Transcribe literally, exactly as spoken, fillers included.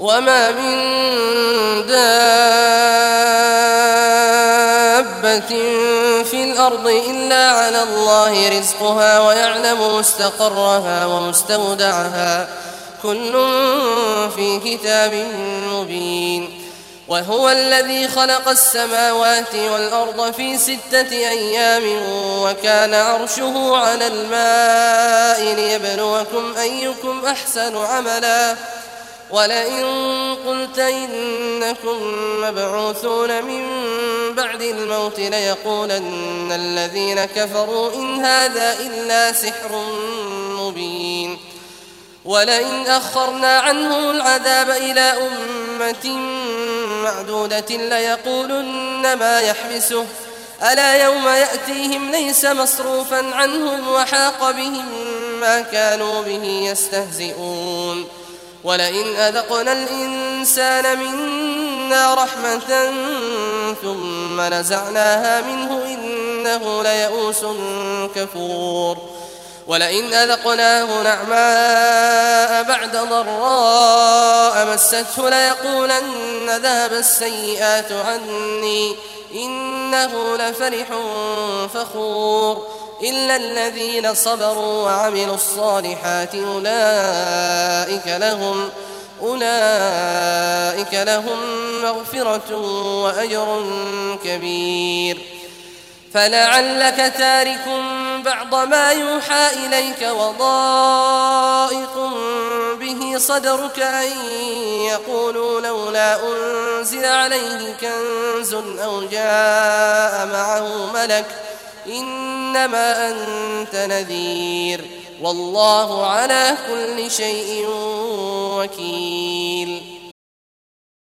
وما من دابة في الأرض إلا على الله رزقها ويعلم مستقرها ومستودعها كل في كتاب مبين. وهو الذي خلق السماوات والأرض في ستة أيام وكان عرشه على الماء ليبلوكم أيكم أحسن عملا. ولئن قلت إنكم مبعوثون من بعد الموت ليقولن الذين كفروا إن هذا إلا سحر مبين. ولئن أخرنا عنهم العذاب إلى أمة معدودة ليقولن ما يحبسه ألا يوم يأتيهم ليس مصروفا عنهم وحاق بهم ما كانوا به يستهزئون. ولئن أذقنا الإنسان منا رحمة ثم نزعناها منه إنه ليئوس كفور. ولئن أذقناه نعماء بعد ضراء مسته ليقولن ذهب السيئات عني إنه لفرح فخور. إلا الذين صبروا وعملوا الصالحات أولئك لهم أولئك لهم مغفرة وأجر كبير. فلعلك تارك بعض ما يوحى إليك وضائق به صدرك أن يقولوا لولا أنزل عليه كنز أو جاء معه ملك إنما أنت نذير والله على كل شيء وكيل.